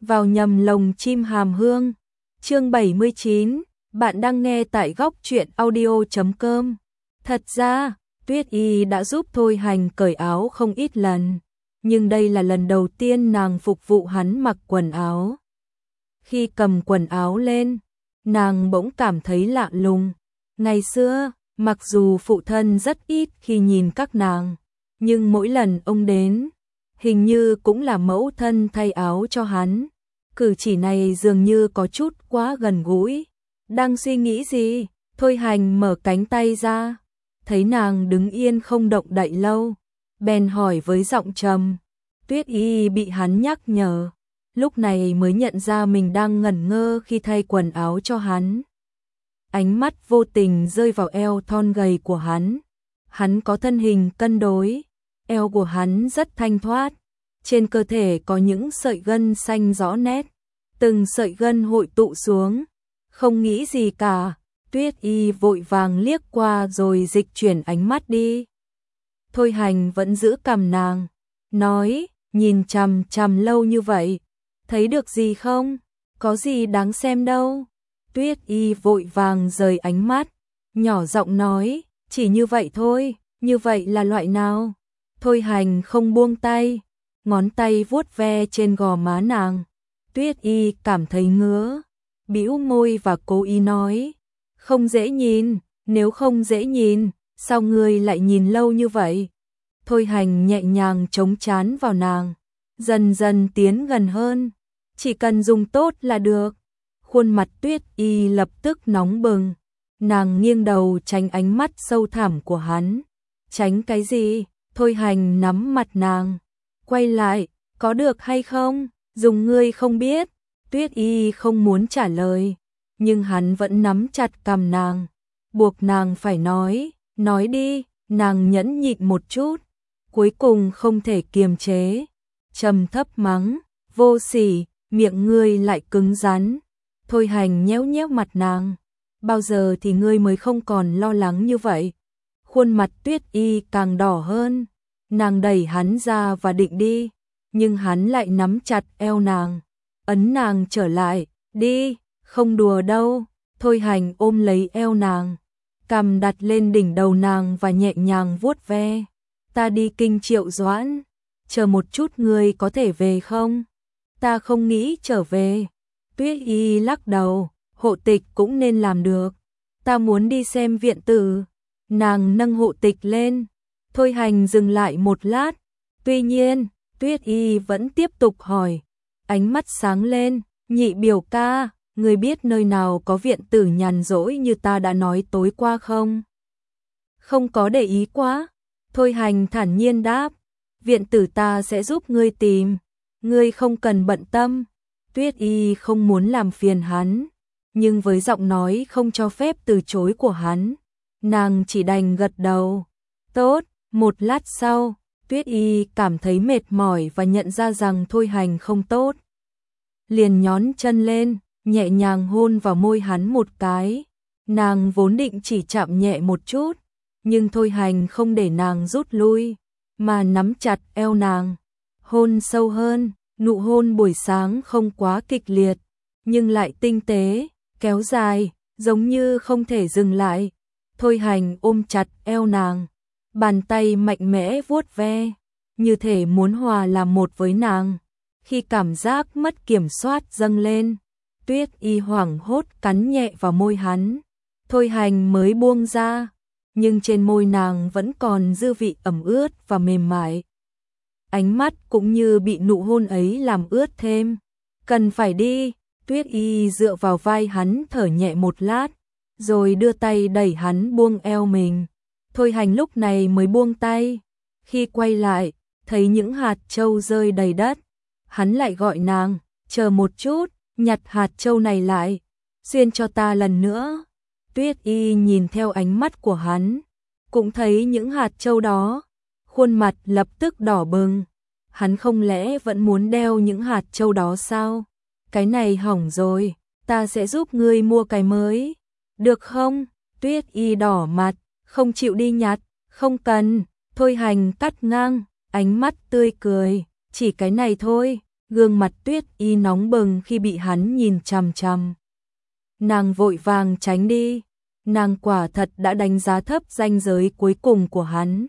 vào nhầm lồng chim hàm hương. Chương 79, bạn đang nghe tại góc truyện audio.com. Thật ra, Tuyết Y đã giúp Thôi Hành cởi áo không ít lần, nhưng đây là lần đầu tiên nàng phục vụ hắn mặc quần áo. Khi cầm quần áo lên, nàng bỗng cảm thấy lạ lùng. Ngày xưa, mặc dù phụ thân rất ít khi nhìn các nàng, nhưng mỗi lần ông đến, hình như cũng là mẫu thân thay áo cho hắn. Cử chỉ này dường như có chút quá gần gũi. Đang suy nghĩ gì? Thôi Hành mở cánh tay ra, thấy nàng đứng yên không động đậy lâu, bèn hỏi với giọng trầm. Tuyết Y bị hắn nhắc nhở, lúc này mới nhận ra mình đang ngẩn ngơ khi thay quần áo cho hắn. Ánh mắt vô tình rơi vào eo thon gầy của hắn. Hắn có thân hình cân đối, eo của hắn rất thanh thoát, trên cơ thể có những sợi gân xanh rõ nét, từng sợi gân hội tụ xuống. Không nghĩ gì cả, Tuyết Y vội vàng liếc qua rồi dịch chuyển ánh mắt đi. Thôi Hành vẫn giữ cằm nàng, nói, nhìn chằm chằm lâu như vậy, thấy được gì không? Có gì đáng xem đâu. Tuyết Y vội vàng rời ánh mắt, nhỏ giọng nói, chỉ như vậy thôi. Như vậy là loại nào? Thôi Hành không buông tay, ngón tay vuốt ve trên gò má nàng. Tuyết Y cảm thấy ngứa, bĩu môi và cố ý nói, không dễ nhìn. Nếu không dễ nhìn, sao ngươi lại nhìn lâu như vậy? Thôi Hành nhẹ nhàng chống trán vào nàng, dần dần tiến gần hơn, chỉ cần dùng tốt là được. Khuôn mặt Tuyết Y lập tức nóng bừng, nàng nghiêng đầu tránh ánh mắt sâu thẳm của hắn. Tránh cái gì? Thôi Hành nắm mặt nàng, quay lại, có được hay không? Dùng ngươi không biết. Tuyết Y không muốn trả lời, nhưng hắn vẫn nắm chặt cằm nàng, buộc nàng phải nói đi. Nàng nhẫn nhịn một chút, cuối cùng không thể kiềm chế, trầm thấp mắng, vô sỉ, miệng ngươi lại cứng rắn. Thôi Hành nhéo nhéo mặt nàng, bao giờ thì ngươi mới không còn lo lắng như vậy? Khuôn mặt Tuyết Y càng đỏ hơn, nàng đẩy hắn ra và định đi, nhưng hắn lại nắm chặt eo nàng, ấn nàng trở lại, đi, không đùa đâu. Thôi Hành ôm lấy eo nàng, cằm đặt lên đỉnh đầu nàng và nhẹ nhàng vuốt ve. Ta đi kinh Triệu Doãn, chờ một chút ngươi có thể về không? Ta không nghĩ trở về. Tuyết Y lắc đầu, hộ tịch cũng nên làm được. Ta muốn đi xem viện tử. Nàng nâng hộ tịch lên. Thôi Hành dừng lại một lát. Tuy nhiên, Tuyết Y vẫn tiếp tục hỏi. Ánh mắt sáng lên, nhị biểu ca, người biết nơi nào có viện tử nhàn rỗi như ta đã nói tối qua không? Không có để ý quá. Thôi Hành thản nhiên đáp. Viện tử ta sẽ giúp ngươi tìm. Ngươi không cần bận tâm. Tuyết Y không muốn làm phiền hắn, nhưng với giọng nói không cho phép từ chối của hắn, nàng chỉ đành gật đầu. Tốt. Một lát sau, Tuyết Y cảm thấy mệt mỏi và nhận ra rằng Thôi Hành không tốt. Liền nhón chân lên, nhẹ nhàng hôn vào môi hắn một cái. Nàng vốn định chỉ chạm nhẹ một chút, nhưng Thôi Hành không để nàng rút lui, mà nắm chặt eo nàng, hôn sâu hơn. Nụ hôn buổi sáng không quá kịch liệt, nhưng lại tinh tế, kéo dài, giống như không thể dừng lại. Thôi Hành ôm chặt eo nàng, bàn tay mạnh mẽ vuốt ve, như thể muốn hòa làm một với nàng. Khi cảm giác mất kiểm soát dâng lên, Tuyết Y hoảng hốt cắn nhẹ vào môi hắn. Thôi Hành mới buông ra, nhưng trên môi nàng vẫn còn dư vị ẩm ướt và mềm mại. Ánh mắt cũng như bị nụ hôn ấy làm ướt thêm. Cần phải đi. Tuyết Y dựa vào vai hắn thở nhẹ một lát, rồi đưa tay đẩy hắn buông eo mình. Thôi Hành lúc này mới buông tay. Khi quay lại, thấy những hạt châu rơi đầy đất, hắn lại gọi nàng, chờ một chút, nhặt hạt châu này lại, xuyên cho ta lần nữa. Tuyết Y nhìn theo ánh mắt của hắn, cũng thấy những hạt châu đó, khuôn mặt lập tức đỏ bừng. Hắn không lẽ vẫn muốn đeo những hạt châu đó sao? Cái này hỏng rồi, ta sẽ giúp ngươi mua cái mới. Được không? Tuyết Y đỏ mặt, không chịu đi nhặt. Không cần. Thôi Hành cắt ngang, ánh mắt tươi cười. Chỉ cái này thôi, gương mặt Tuyết Y nóng bừng khi bị hắn nhìn chằm chằm. Nàng vội vàng tránh đi, nàng quả thật đã đánh giá thấp ranh giới cuối cùng của hắn.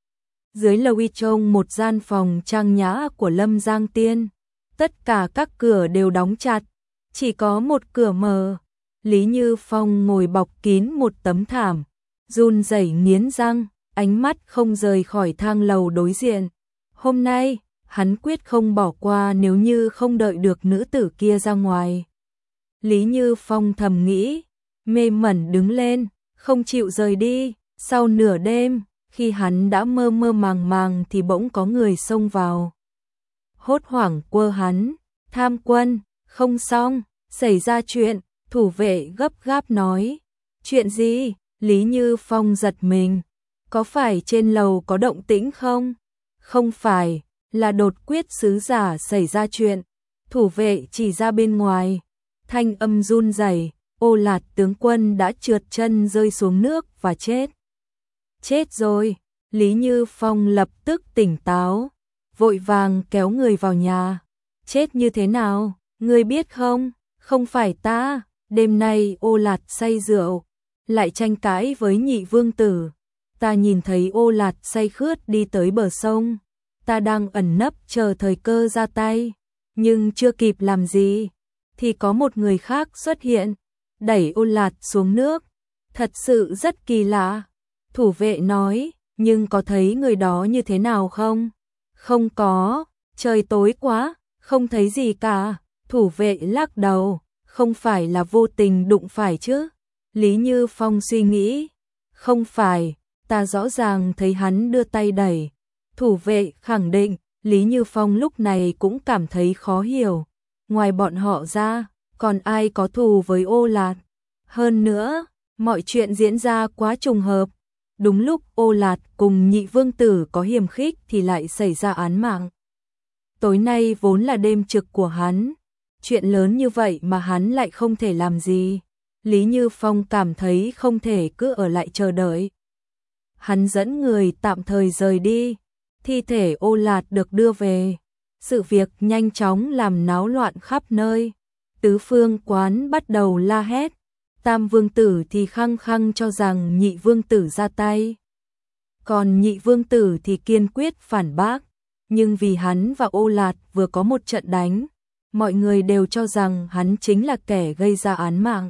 Dưới lầu y trông một gian phòng trang nhã của Lâm Giang Tiên, tất cả các cửa đều đóng chặt, chỉ có một cửa mở. Lý Như Phong ngồi bọc kín một tấm thảm, run rẩy nghiến răng, ánh mắt không rời khỏi thang lầu đối diện. Hôm nay, hắn quyết không bỏ qua nếu như không đợi được nữ tử kia ra ngoài. Lý Như Phong thầm nghĩ, mê mẩn đứng lên, không chịu rời đi. Sau nửa đêm, khi hắn đã mơ mơ màng màng thì bỗng có người xông vào. Hốt hoảng quơ hắn, Tham Quân, không xong, xảy ra chuyện, thủ vệ gấp gáp nói. Chuyện gì? Lý Như Phong giật mình. Có phải trên lầu có động tĩnh không? Không phải, là đột quyết sứ giả xảy ra chuyện. Thủ vệ chỉ ra bên ngoài. Thanh âm run rẩy, Ô Lạt tướng quân đã trượt chân rơi xuống nước và chết. Chết rồi, Lý Như Phong lập tức tỉnh táo, vội vàng kéo người vào nhà. Chết như thế nào, ngươi biết không? Không phải ta, đêm nay Ô Lạt say rượu, lại tranh cãi với nhị vương tử. Ta nhìn thấy Ô Lạt say khướt đi tới bờ sông, ta đang ẩn nấp chờ thời cơ ra tay, nhưng chưa kịp làm gì, thì có một người khác xuất hiện, đẩy Ô Lạt xuống nước. Thật sự rất kỳ lạ. Thủ vệ nói, nhưng có thấy người đó như thế nào không? Không có, trời tối quá, không thấy gì cả. Thủ vệ lắc đầu, không phải là vô tình đụng phải chứ? Lý Như Phong suy nghĩ, không phải, ta rõ ràng thấy hắn đưa tay đẩy. Thủ vệ khẳng định, Lý Như Phong lúc này cũng cảm thấy khó hiểu. Ngoài bọn họ ra, còn ai có thù với Ô Lạt? Hơn nữa, mọi chuyện diễn ra quá trùng hợp. Đúng lúc Ô Lạt cùng nhị vương tử có hiềm khích thì lại xảy ra án mạng. Tối nay vốn là đêm trực của hắn. Chuyện lớn như vậy mà hắn lại không thể làm gì. Lý Như Phong cảm thấy không thể cứ ở lại chờ đợi. Hắn dẫn người tạm thời rời đi. Thi thể Ô Lạt được đưa về. Sự việc nhanh chóng làm náo loạn khắp nơi. Tứ phương quán bắt đầu la hét. Tam vương tử thì khăng khăng cho rằng nhị vương tử ra tay. Còn nhị vương tử thì kiên quyết phản bác. Nhưng vì hắn và Ô Lạt vừa có một trận đánh, mọi người đều cho rằng hắn chính là kẻ gây ra án mạng.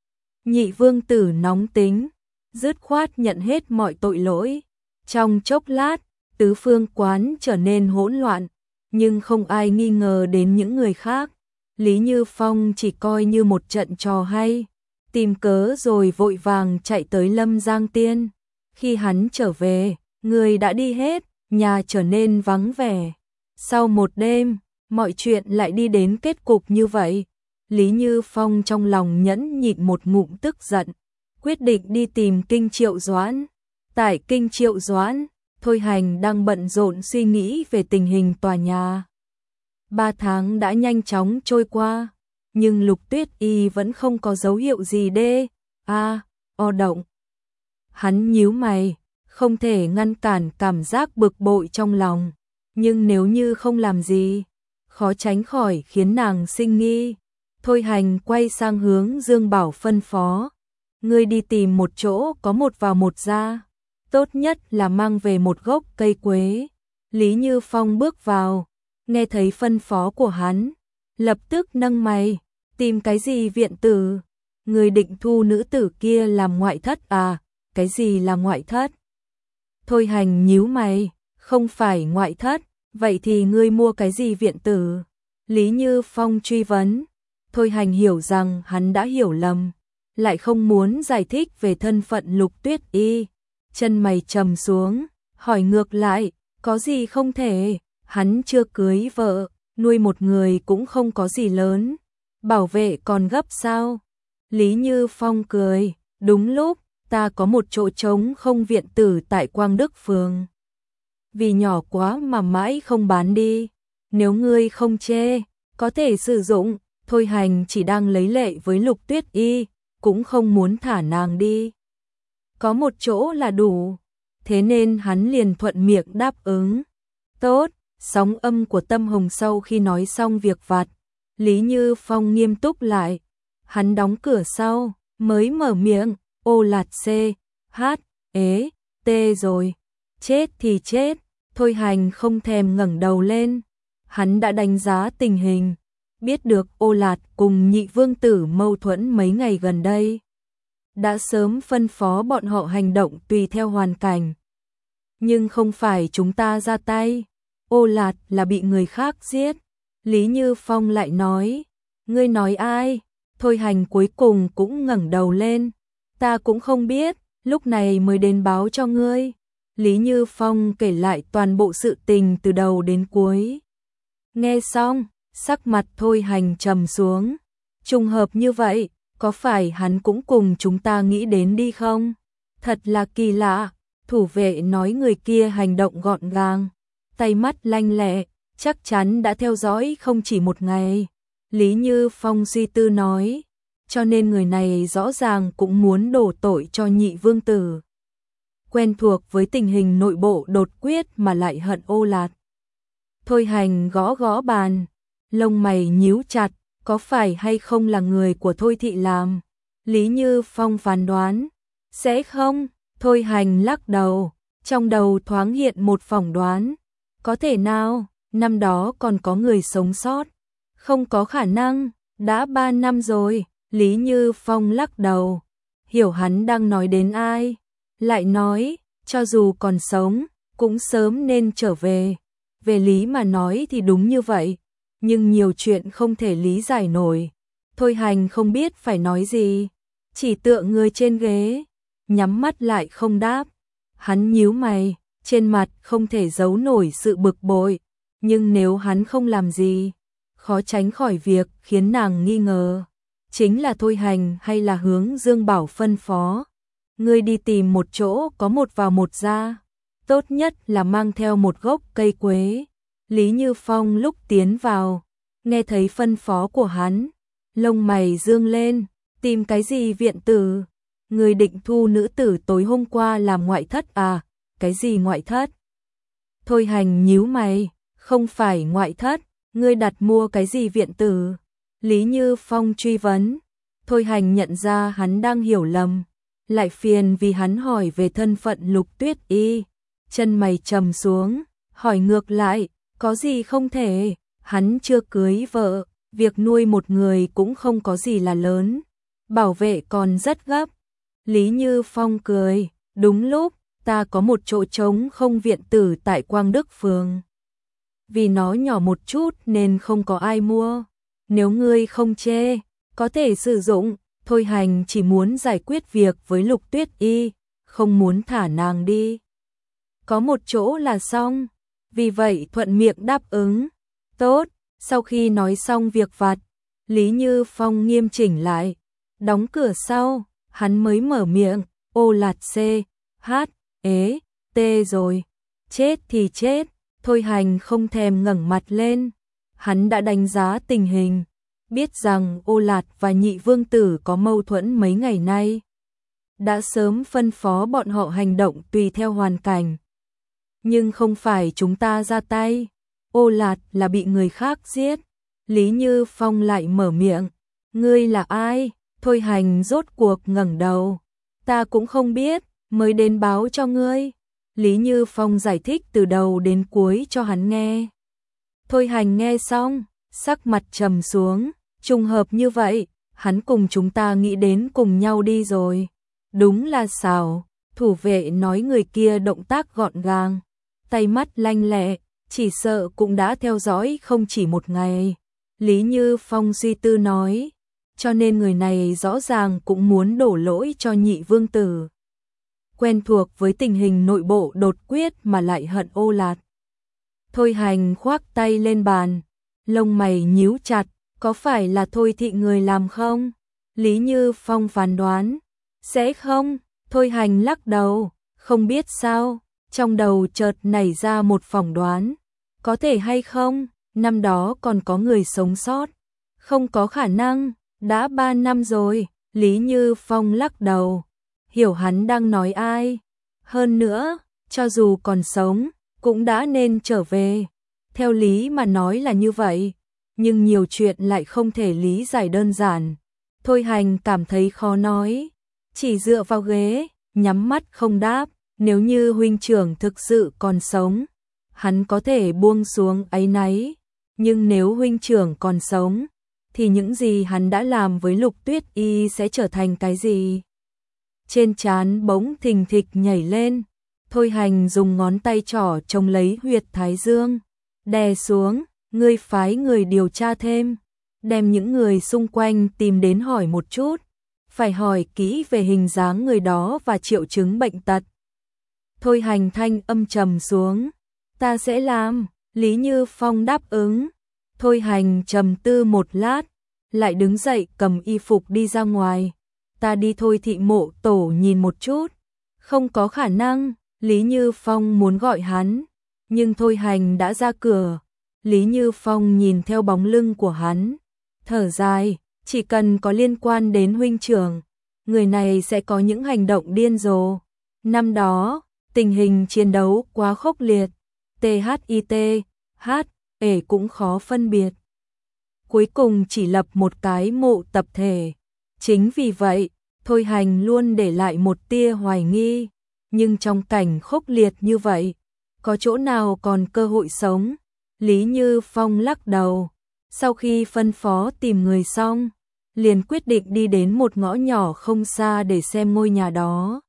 Nhị vương tử nóng tính, dứt khoát nhận hết mọi tội lỗi. Trong chốc lát, tứ phương quán trở nên hỗn loạn, nhưng không ai nghi ngờ đến những người khác. Lý Như Phong chỉ coi như một trận trò hay, tìm cớ rồi vội vàng chạy tới Lâm Giang Tiên. Khi hắn trở về, người đã đi hết, nhà trở nên vắng vẻ. Sau một đêm, mọi chuyện lại đi đến kết cục như vậy. Lý Như Phong trong lòng nhẫn nhịn một ngụm tức giận, quyết định đi tìm Kinh Triệu Doãn. Tại Kinh Triệu Doãn, Thôi Hành đang bận rộn suy nghĩ về tình hình tòa nhà. 3 tháng đã nhanh chóng trôi qua, nhưng Lục Tuyết Y vẫn không có dấu hiệu gì động. Hắn nhíu mày, không thể ngăn cản cảm giác bực bội trong lòng, nhưng nếu như không làm gì, khó tránh khỏi khiến nàng sinh nghi. Thôi Hành quay sang hướng Dương Bảo phân phó, ngươi đi tìm một chỗ có một vào một ra, tốt nhất là mang về một gốc cây quế. Lý Như Phong bước vào, nghe thấy phân phó của hắn, lập tức nâng mày, tìm cái gì viện tử? Người định thu nữ tử kia làm ngoại thất à? Cái gì là ngoại thất? Thôi Hành nhíu mày, không phải ngoại thất, vậy thì ngươi mua cái gì viện tử? Lý Như Phong truy vấn. Thôi Hành hiểu rằng hắn đã hiểu lầm, lại không muốn giải thích về thân phận Lục Tuyết Y. Chân mày trầm xuống, hỏi ngược lại, có gì không thể? Hắn chưa cưới vợ, nuôi một người cũng không có gì lớn, bảo vệ còn gấp sao? Lý Như Phong cười, đúng lúc, ta có một chỗ trống không viện tử tại Quang Đức Phường. Vì nhỏ quá mà mãi không bán đi, nếu ngươi không chê, có thể sử dụng. Thôi Hành chỉ đang lấy lệ với Lục Tuyết Y, cũng không muốn thả nàng đi. Có một chỗ là đủ, thế nên hắn liền thuận miệng đáp ứng. Tốt, Sóng âm của Tâm Hồng sau khi nói xong việc vặt, Lý Như Phong nghiêm túc lại. Hắn đóng cửa sau, mới mở miệng, ô lạt C, H, ế, T rồi. Chết thì chết, Thôi Hành không thèm ngẩng đầu lên. Hắn đã đánh giá tình hình, biết được Ô Lạt cùng Nhị Vương Tử mâu thuẫn mấy ngày gần đây. Đã sớm phân phó bọn họ hành động tùy theo hoàn cảnh. Nhưng không phải chúng ta ra tay, Ô Lạt là bị người khác giết. Lý Như Phong lại nói, ngươi nói ai? Thôi Hành cuối cùng cũng ngẩng đầu lên. Ta cũng không biết, lúc này mới đến báo cho ngươi. Lý Như Phong kể lại toàn bộ sự tình từ đầu đến cuối. Nghe xong, sắc mặt Thôi Hành trầm xuống. Trùng hợp như vậy, có phải hắn cũng cùng chúng ta nghĩ đến đi không? Thật là kỳ lạ, thủ vệ nói người kia hành động gọn gàng, tay mắt lanh lẹ, chắc chắn đã theo dõi không chỉ một ngày. Lý Như Phong suy tư nói, cho nên người này rõ ràng cũng muốn đổ tội cho Nhị Vương Tử. Quen thuộc với tình hình nội bộ đột quyết mà lại hận Ô Lạt. Thôi Hành gõ gõ bàn, lông mày nhíu chặt, có phải hay không là người của Thôi Thị làm? Lý Như Phong phán đoán, sẽ không. Thôi Hành lắc đầu, trong đầu thoáng hiện một phỏng đoán. Có thể nào, năm đó còn có người sống sót? Không có khả năng, đã 3 năm rồi. Lý Như Phong lắc đầu, hiểu hắn đang nói đến ai. Lại nói, cho dù còn sống, cũng sớm nên trở về. Về lý mà nói thì đúng như vậy, nhưng nhiều chuyện không thể lý giải nổi. Thôi Hành không biết phải nói gì, chỉ tựa người trên ghế, nhắm mắt lại không đáp. Hắn nhíu mày, trên mặt không thể giấu nổi sự bực bội, nhưng nếu hắn không làm gì, khó tránh khỏi việc khiến nàng nghi ngờ. Chính là Thôi Hành hay là hướng Dương Bảo phân phó. Ngươi đi tìm một chỗ có một vào một ra, tốt nhất là mang theo một gốc cây quế. Lý Như Phong lúc tiến vào, nghe thấy phân phó của hắn, lông mày dương lên, tìm cái gì viện tử? Người định thu nữ tử tối hôm qua làm ngoại thất à? Cái gì ngoại thất? Thôi Hành nhíu mày, không phải ngoại thất, ngươi đặt mua cái gì viện tử? Lý Như Phong truy vấn. Thôi Hành nhận ra hắn đang hiểu lầm, lại phiền vì hắn hỏi về thân phận Lục Tuyết Y, chân mày trầm xuống, hỏi ngược lại, có gì không thể, hắn chưa cưới vợ, việc nuôi một người cũng không có gì là lớn, bảo vệ còn rất gấp. Lý Như Phong cười, đúng lúc, ta có một chỗ trống không viện tử tại Quang Đức Phường. Vì nó nhỏ một chút nên không có ai mua, nếu ngươi không chê, có thể sử dụng. Thôi Hành chỉ muốn giải quyết việc với Lục Tuyết Y, không muốn thả nàng đi. Có một chỗ là xong, vì vậy thuận miệng đáp ứng. Tốt, sau khi nói xong việc vặt, Lý Như Phong nghiêm chỉnh lại, đóng cửa sau, hắn mới mở miệng, Ô Lạt C, H, ế, T rồi. Chết thì chết, Thôi Hành không thèm ngẩng mặt lên. Hắn đã đánh giá tình hình, biết rằng Ô Lạt và Nhị Vương Tử có mâu thuẫn mấy ngày nay. Đã sớm phân phó bọn họ hành động tùy theo hoàn cảnh. Nhưng không phải chúng ta ra tay, Ô Lạt là bị người khác giết. Lý Như Phong lại mở miệng, ngươi là ai? Thôi Hành rốt cuộc ngẩng đầu, ta cũng không biết, mới đến báo cho ngươi. Lý Như Phong giải thích từ đầu đến cuối cho hắn nghe. Thôi Hành nghe xong, sắc mặt trầm xuống, trùng hợp như vậy, hắn cùng chúng ta nghĩ đến cùng nhau đi rồi. Đúng là xảo, thủ vệ nói người kia động tác gọn gàng, tay mắt lanh lẹ, chỉ sợ cũng đã theo dõi không chỉ một ngày. Lý Như Phong suy tư nói, cho nên người này rõ ràng cũng muốn đổ lỗi cho Nhị Vương Tử. Quen thuộc với tình hình nội bộ đột quyết mà lại hận Ô Lạt. Thôi Hành khoác tay lên bàn, lông mày nhíu chặt, có phải là Thôi Thị người làm không? Lý Như Phong phán đoán, sẽ không. Thôi Hành lắc đầu, không biết sao, trong đầu chợt nảy ra một phỏng đoán, có thể hay không, năm đó còn có người sống sót, không có khả năng, đã 3 năm rồi. Lý Như Phong lắc đầu, hiểu hắn đang nói ai. Hơn nữa, cho dù còn sống, cũng đã nên trở về. Theo lý mà nói là như vậy, nhưng nhiều chuyện lại không thể lý giải đơn giản. Thôi Hành cảm thấy khó nói, chỉ dựa vào ghế, nhắm mắt không đáp. Nếu như huynh trưởng thực sự còn sống, hắn có thể buông xuống áy náy, nhưng nếu huynh trưởng còn sống, thì những gì hắn đã làm với Lục Tuyết Y sẽ trở thành cái gì? Trên trán bỗng thình thịch nhảy lên, Thôi Hành dùng ngón tay trỏ trông lấy huyệt thái dương, đè xuống, ngươi phái người điều tra thêm, đem những người xung quanh tìm đến hỏi một chút, phải hỏi kỹ về hình dáng người đó và triệu chứng bệnh tật. Thôi Hành thanh âm trầm xuống, ta sẽ làm. Lý Như Phong đáp ứng. Thôi Hành trầm tư một lát, lại đứng dậy cầm y phục đi ra ngoài. Ta đi Thôi thị mộ tổ nhìn một chút. Không có khả năng, Lý Như Phong muốn gọi hắn, nhưng Thôi Hành đã ra cửa. Lý Như Phong nhìn theo bóng lưng của hắn, thở dài, chỉ cần có liên quan đến huynh trưởng, người này sẽ có những hành động điên rồ. Năm đó, tình hình chiến đấu quá khốc liệt, THIT, HE cũng khó phân biệt. Cuối cùng chỉ lập một cái mộ tập thể. Chính vì vậy, Thôi Hành luôn để lại một tia hoài nghi, nhưng trong cảnh khốc liệt như vậy, có chỗ nào còn cơ hội sống? Lý Như Phong lắc đầu, sau khi phân phó tìm người xong, liền quyết định đi đến một ngõ nhỏ không xa để xem ngôi nhà đó.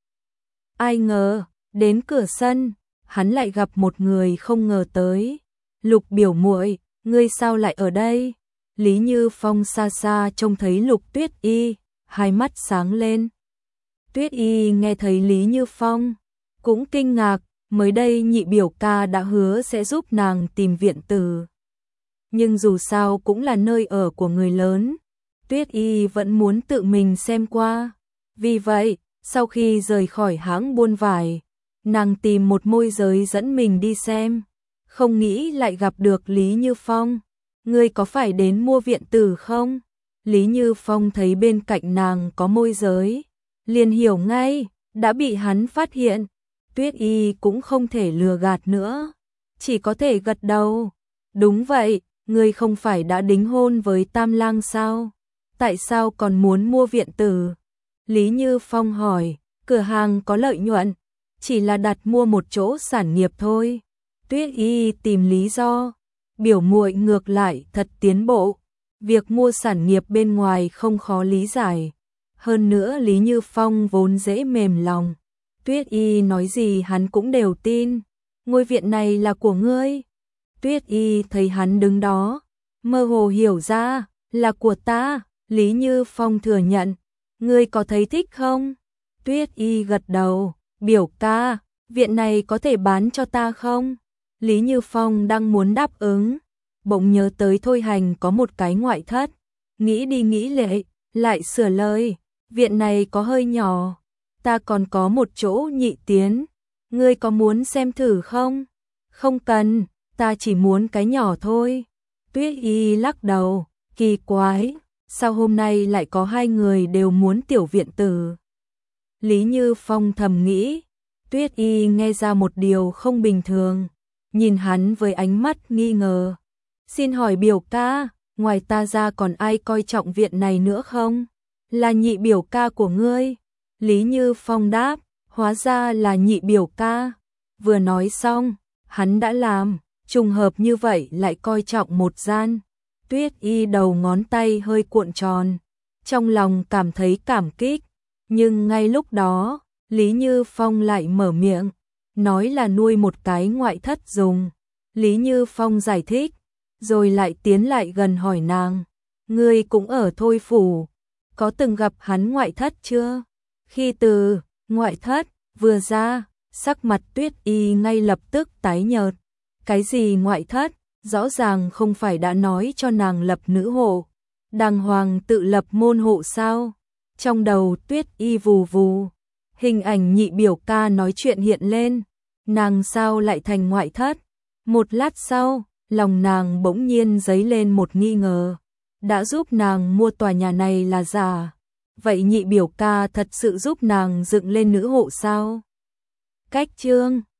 Ai ngờ, đến cửa sân, hắn lại gặp một người không ngờ tới. Lục biểu muội, ngươi sao lại ở đây? Lý Như Phong xa xa trông thấy Lục Tuyết Y, hai mắt sáng lên. Tuyết Y nghe thấy Lý Như Phong, cũng kinh ngạc, mới đây nhị biểu ca đã hứa sẽ giúp nàng tìm viện tử. Nhưng dù sao cũng là nơi ở của người lớn, Tuyết Y vẫn muốn tự mình xem qua. Vì vậy, sau khi rời khỏi hãng buôn vải, nàng tìm một môi giới dẫn mình đi xem, không nghĩ lại gặp được Lý Như Phong. Ngươi có phải đến mua viện tử không? Lý Như Phong thấy bên cạnh nàng có môi giới, liền hiểu ngay, đã bị hắn phát hiện. Tuyết Y cũng không thể lừa gạt nữa, chỉ có thể gật đầu. Đúng vậy, ngươi không phải đã đính hôn với Tam Lang sao? Tại sao còn muốn mua viện tử? Lý Như Phong hỏi, cửa hàng có lợi nhuận, chỉ là đặt mua một chỗ sản nghiệp thôi. Tuyết Y tìm lý do, biểu muội ngược lại thật tiến bộ, việc mua sản nghiệp bên ngoài không khó lý giải. Hơn nữa Lý Như Phong vốn dễ mềm lòng, Tuyết Y nói gì hắn cũng đều tin. Ngôi viện này là của ngươi. Tuyết Y thấy hắn đứng đó, mơ hồ hiểu ra, là của ta. Lý Như Phong thừa nhận, ngươi có thấy thích không? Tuyết Y gật đầu, biểu ca, viện này có thể bán cho ta không? Lý Như Phong đang muốn đáp ứng, bỗng nhớ tới Thôi Hành có một cái ngoại thất, nghĩ đi nghĩ lại, lại sửa lời, viện này có hơi nhỏ, ta còn có một chỗ nhị tiến, ngươi có muốn xem thử không? Không cần, ta chỉ muốn cái nhỏ thôi. Tuyết Y lắc đầu, kỳ quái, sao hôm nay lại có hai người đều muốn tiểu viện tử? Lý Như Phong thầm nghĩ, Tuyết Y nghe ra một điều không bình thường, nhìn hắn với ánh mắt nghi ngờ. Xin hỏi biểu ca, ngoài ta ra còn ai coi trọng viện này nữa không? Là nhị biểu ca của ngươi. Lý Như Phong đáp, hóa ra là nhị biểu ca. Vừa nói xong, hắn đã làm, trùng hợp như vậy lại coi trọng một gian. Tuyết Y đầu ngón tay hơi cuộn tròn, trong lòng cảm thấy cảm kích, nhưng ngay lúc đó, Lý Như Phong lại mở miệng, nói là nuôi một cái ngoại thất dùng. Lý Như Phong giải thích, rồi lại tiến lại gần hỏi nàng, ngươi cũng ở Thôi phủ, có từng gặp hắn ngoại thất chưa? Khi từ ngoại thất vừa ra, sắc mặt Tuyết Y ngay lập tức tái nhợt. Cái gì ngoại thất? Rõ ràng không phải đã nói cho nàng lập nữ hộ, đàng hoàng tự lập môn hộ sao? Trong đầu Tuyết Y vù vù, hình ảnh nhị biểu ca nói chuyện hiện lên, nàng sao lại thành ngoại thất? Một lát sau, lòng nàng bỗng nhiên dấy lên một nghi ngờ, đã giúp nàng mua tòa nhà này là giả, vậy nhị biểu ca thật sự giúp nàng dựng lên nữ hộ sao? Cách chương